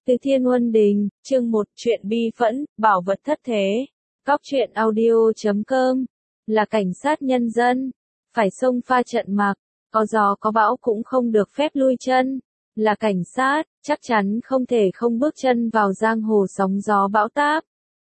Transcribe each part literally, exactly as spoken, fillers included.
Từ Thiên Huân Đình, chương một, chuyện bi phẫn, bảo vật thất thế. Góc truyện audio chấm com. Là cảnh sát nhân dân. Phải xông pha trận mạc. Có gió có bão cũng không được phép lui chân. Là cảnh sát, chắc chắn không thể không bước chân vào giang hồ sóng gió bão táp.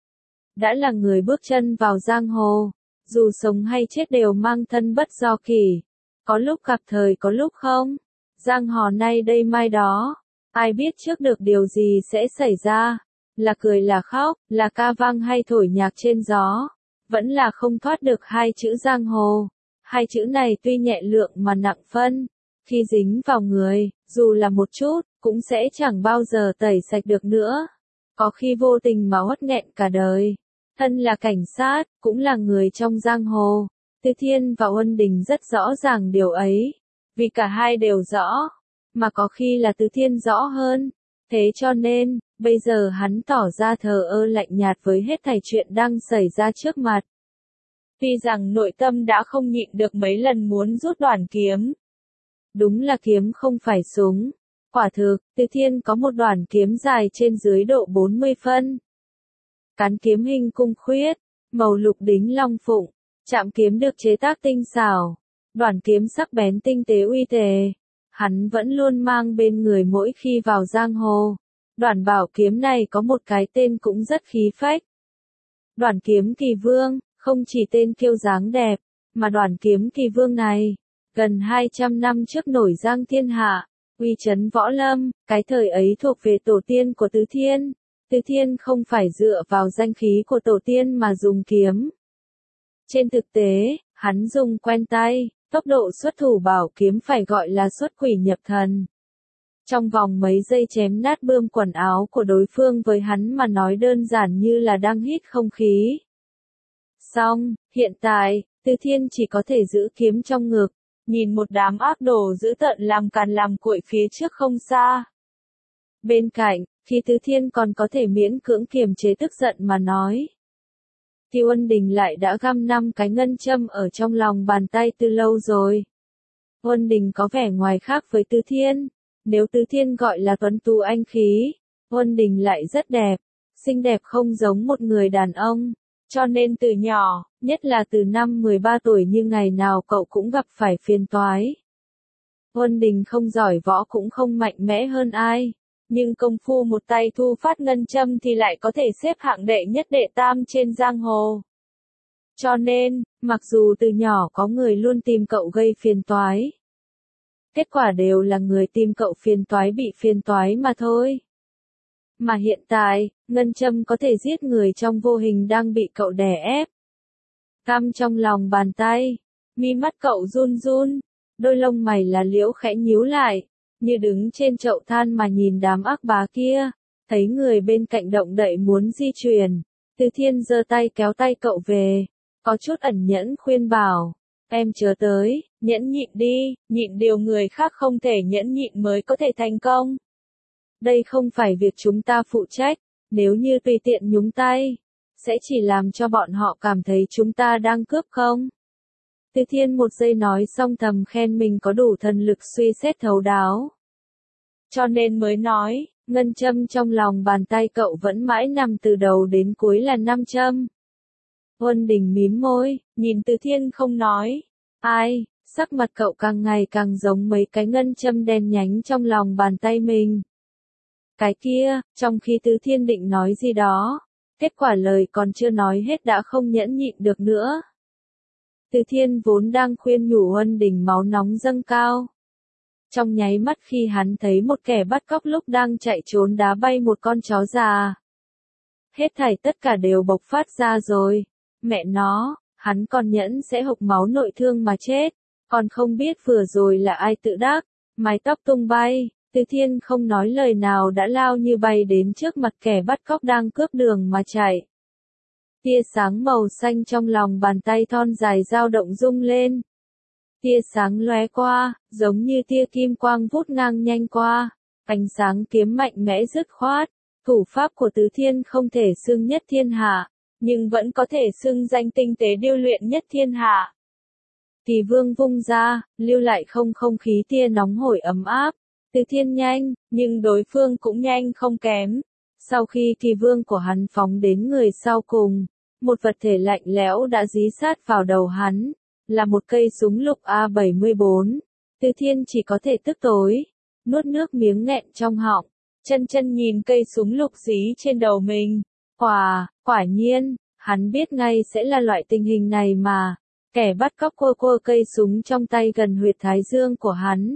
Đã là người bước chân vào giang hồ. Dù sống hay chết đều mang thân bất do kỳ. Có lúc gặp thời có lúc không. Giang hồ nay đây mai đó. Ai biết trước được điều gì sẽ xảy ra, là cười là khóc, là ca vang hay thổi nhạc trên gió, vẫn là không thoát được hai chữ giang hồ. Hai chữ này tuy nhẹ lượng mà nặng phân, khi dính vào người, dù là một chút, cũng sẽ chẳng bao giờ tẩy sạch được nữa. Có khi vô tình mà uất nghẹn cả đời. Thân là cảnh sát, cũng là người trong giang hồ. Từ Thiên và Huân Đình rất rõ ràng điều ấy, vì cả hai đều rõ. Mà có khi là Từ Thiên rõ hơn. Thế cho nên, bây giờ hắn tỏ ra thờ ơ lạnh nhạt với hết thảy chuyện đang xảy ra trước mặt. Tuy rằng nội tâm đã không nhịn được mấy lần muốn rút đoản kiếm. Đúng là kiếm không phải súng. Quả thực, Từ Thiên có một đoản kiếm dài trên dưới độ bốn mươi phân. Cán kiếm hình cung khuyết, màu lục đính long phụng, chạm kiếm được chế tác tinh xảo. Đoản kiếm sắc bén tinh tế uy tề. Hắn vẫn luôn mang bên người mỗi khi vào giang hồ. Đoản bảo kiếm này có một cái tên cũng rất khí phách. Đoản kiếm kỳ vương, không chỉ tên kiêu dáng đẹp, mà đoản kiếm kỳ vương này, gần hai trăm năm trước nổi giang thiên hạ, uy chấn võ lâm, cái thời ấy thuộc về tổ tiên của Từ Thiên. Từ Thiên không phải dựa vào danh khí của tổ tiên mà dùng kiếm. Trên thực tế, hắn dùng quen tay. Tốc độ xuất thủ bảo kiếm phải gọi là xuất quỷ nhập thần. Trong vòng mấy giây chém nát bươm quần áo của đối phương với hắn mà nói đơn giản như là đang hít không khí. Xong, hiện tại, Từ Thiên chỉ có thể giữ kiếm trong ngực, nhìn một đám ác đồ dữ tợn làm càn làm cuội phía trước không xa. Bên cạnh, khi Từ Thiên còn có thể miễn cưỡng kiềm chế tức giận mà nói. Thì Huân Đình lại đã găm năm cái ngân châm ở trong lòng bàn tay từ lâu rồi. Huân Đình có vẻ ngoài khác với Từ Thiên. Nếu Từ Thiên gọi là tuấn tú anh khí, Huân Đình lại rất đẹp, xinh đẹp không giống một người đàn ông. Cho nên từ nhỏ, nhất là từ năm mười ba tuổi như ngày nào cậu cũng gặp phải phiền toái. Huân Đình không giỏi võ cũng không mạnh mẽ hơn ai. Nhưng công phu một tay thu phát ngân châm thì lại có thể xếp hạng đệ nhất đệ tam trên giang hồ. Cho nên, mặc dù từ nhỏ có người luôn tìm cậu gây phiền toái, kết quả đều là người tìm cậu phiền toái bị phiền toái mà thôi. Mà hiện tại, ngân châm có thể giết người trong vô hình đang bị cậu đè ép. Căm trong lòng bàn tay, mi mắt cậu run run, đôi lông mày là liễu khẽ nhíu lại. Như đứng trên chậu than mà nhìn đám ác bá kia, thấy người bên cạnh động đậy muốn di chuyển. Từ Thiên giơ tay kéo tay cậu về, có chút ẩn nhẫn khuyên bảo, em chớ tới, nhẫn nhịn đi, nhịn điều người khác không thể nhẫn nhịn mới có thể thành công. Đây không phải việc chúng ta phụ trách, nếu như tùy tiện nhúng tay, sẽ chỉ làm cho bọn họ cảm thấy chúng ta đang cướp không. Từ Thiên một giây nói xong thầm khen mình có đủ thần lực suy xét thấu đáo. Cho nên mới nói, ngân châm trong lòng bàn tay cậu vẫn mãi nằm từ đầu đến cuối là năm châm. Huân Đình mím môi, nhìn Từ Thiên không nói. Ai, sắc mặt cậu càng ngày càng giống mấy cái ngân châm đen nhánh trong lòng bàn tay mình. Cái kia, trong khi Từ Thiên định nói gì đó, kết quả lời còn chưa nói hết đã không nhẫn nhịn được nữa. Từ Thiên vốn đang khuyên nhủ Huân Đình máu nóng dâng cao. Trong nháy mắt khi hắn thấy một kẻ bắt cóc lúc đang chạy trốn đá bay một con chó già. Hết thảy tất cả đều bộc phát ra rồi. Mẹ nó, hắn còn nhẫn sẽ hộc máu nội thương mà chết. Còn không biết vừa rồi là ai tự đắc, mái tóc tung bay. Từ Thiên không nói lời nào đã lao như bay đến trước mặt kẻ bắt cóc đang cướp đường mà chạy. Tia sáng màu xanh trong lòng bàn tay thon dài dao động rung lên. Tia sáng lóe qua, giống như tia kim quang vút ngang nhanh qua. Ánh sáng kiếm mạnh mẽ dứt khoát. Thủ pháp của Từ Thiên không thể xưng nhất thiên hạ, nhưng vẫn có thể xưng danh tinh tế điêu luyện nhất thiên hạ. Kỳ vương vung ra, lưu lại không không khí tia nóng hổi ấm áp. Từ Thiên nhanh, nhưng đối phương cũng nhanh không kém. Sau khi kỳ vương của hắn phóng đến người sau cùng, một vật thể lạnh lẽo đã dí sát vào đầu hắn, là một cây súng lục A bảy mươi bốn. Từ Thiên chỉ có thể tức tối, nuốt nước miếng nghẹn trong họng, chân chân nhìn cây súng lục dí trên đầu mình. Quả, quả nhiên, hắn biết ngay sẽ là loại tình hình này mà. Kẻ bắt cóc quơ quơ cây súng trong tay gần huyệt thái dương của hắn.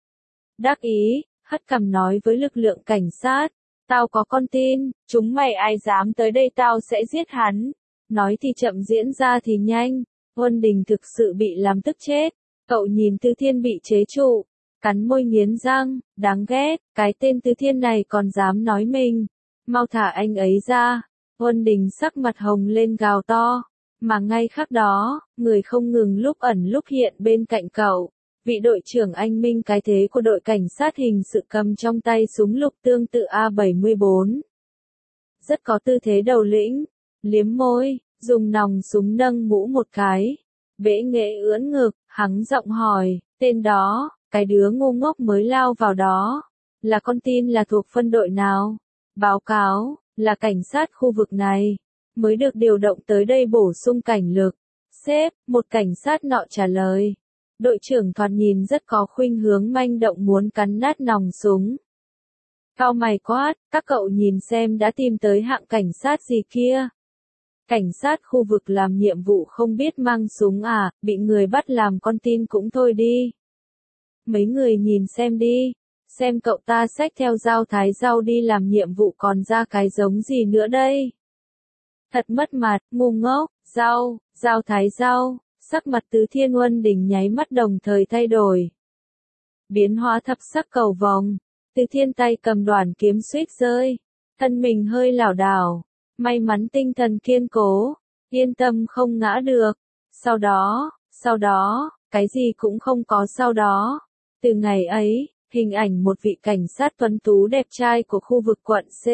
Đắc ý, hất cằm nói với lực lượng cảnh sát, tao có con tin, chúng mày ai dám tới đây tao sẽ giết hắn. Nói thì chậm diễn ra thì nhanh, Huân Đình thực sự bị làm tức chết. Cậu nhìn Từ Thiên bị chế trụ, cắn môi nghiến răng, đáng ghét, cái tên Từ Thiên này còn dám nói mình. Mau thả anh ấy ra. Huân Đình sắc mặt hồng lên gào to. Mà ngay khắc đó, người không ngừng lúc ẩn lúc hiện bên cạnh cậu. Vị đội trưởng anh minh cái thế của đội cảnh sát hình sự cầm trong tay súng lục tương tự A bảy mươi bốn. Rất có tư thế đầu lĩnh, liếm môi, dùng nòng súng nâng mũ một cái. Bẽ nghệ ưỡn ngực, hắng giọng hỏi, tên đó, cái đứa ngu ngốc mới lao vào đó. Là con tin là thuộc phân đội nào? Báo cáo, là cảnh sát khu vực này. Mới được điều động tới đây bổ sung cảnh lực. Sếp, một cảnh sát nọ trả lời. Đội trưởng thoạt nhìn rất có khuynh hướng manh động muốn cắn nát nòng súng. Cao mày quát, các cậu nhìn xem đã tìm tới hạng cảnh sát gì kia. Cảnh sát khu vực làm nhiệm vụ không biết mang súng à, bị người bắt làm con tin cũng thôi đi. Mấy người nhìn xem đi, xem cậu ta xách theo dao thái rau đi làm nhiệm vụ còn ra cái giống gì nữa đây. Thật mất mặt, ngu ngốc, rau, dao thái rau, sắc mặt Từ Thiên Huân Đình nháy mắt đồng thời thay đổi. Biến hóa thập sắc cầu vòng, Từ Thiên tay cầm đoàn kiếm suýt rơi, thân mình hơi lảo đảo, may mắn tinh thần kiên cố, yên tâm không ngã được. Sau đó, sau đó, cái gì cũng không có sau đó. Từ ngày ấy, hình ảnh một vị cảnh sát tuấn tú đẹp trai của khu vực quận C.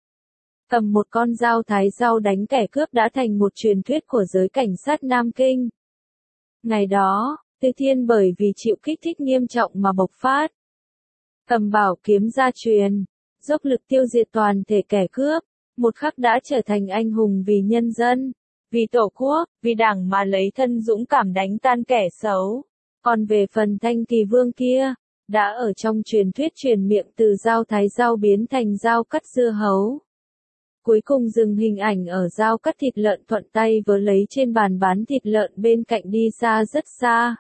Cầm một con dao thái rau đánh kẻ cướp đã thành một truyền thuyết của giới cảnh sát Nam Kinh. Ngày đó, Từ Thiên bởi vì chịu kích thích nghiêm trọng mà bộc phát. Cầm bảo kiếm ra truyền, dốc lực tiêu diệt toàn thể kẻ cướp, một khắc đã trở thành anh hùng vì nhân dân, vì tổ quốc, vì đảng mà lấy thân dũng cảm đánh tan kẻ xấu. Còn về phần Thanh Kỳ Vương kia, đã ở trong truyền thuyết truyền miệng từ dao thái rau biến thành dao cắt dưa hấu. Cuối cùng dừng hình ảnh ở dao cắt thịt lợn thuận tay vớ lấy trên bàn bán thịt lợn bên cạnh đi xa rất xa.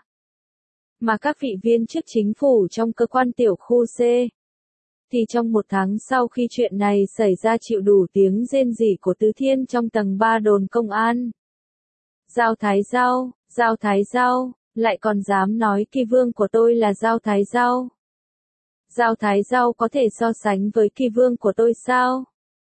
Mà các vị viên chức chính phủ trong cơ quan tiểu khu C, thì trong một tháng sau khi chuyện này xảy ra chịu đủ tiếng rên rỉ của Từ Thiên trong tầng ba đồn công an. Dao thái rau, dao thái rau, lại còn dám nói Kỳ Vương của tôi là dao thái rau. Dao thái rau có thể so sánh với Kỳ Vương của tôi sao?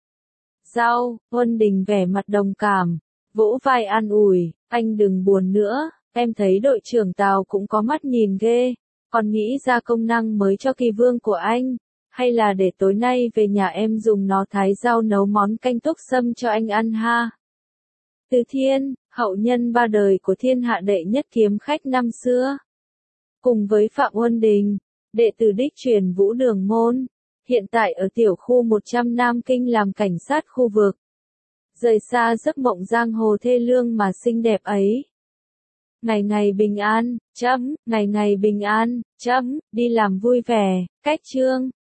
Rau, Huân Đình vẻ mặt đồng cảm, vỗ vai an ủi, anh đừng buồn nữa, em thấy đội trưởng Tào cũng có mắt nhìn ghê, còn nghĩ ra công năng mới cho Kỳ Vương của anh, hay là để tối nay về nhà em dùng nó thái rau nấu món canh túc sâm cho anh ăn ha. Từ Thiên, hậu nhân ba đời của thiên hạ đệ nhất kiếm khách năm xưa. Cùng với Phạm Huân Đình, đệ tử đích truyền Vũ Đường Môn, hiện tại ở tiểu khu một trăm Nam Kinh làm cảnh sát khu vực. Rời xa giấc mộng giang hồ thê lương mà xinh đẹp ấy. Ngày ngày bình an, chấm, ngày ngày bình an, chấm, đi làm vui vẻ, cách chương.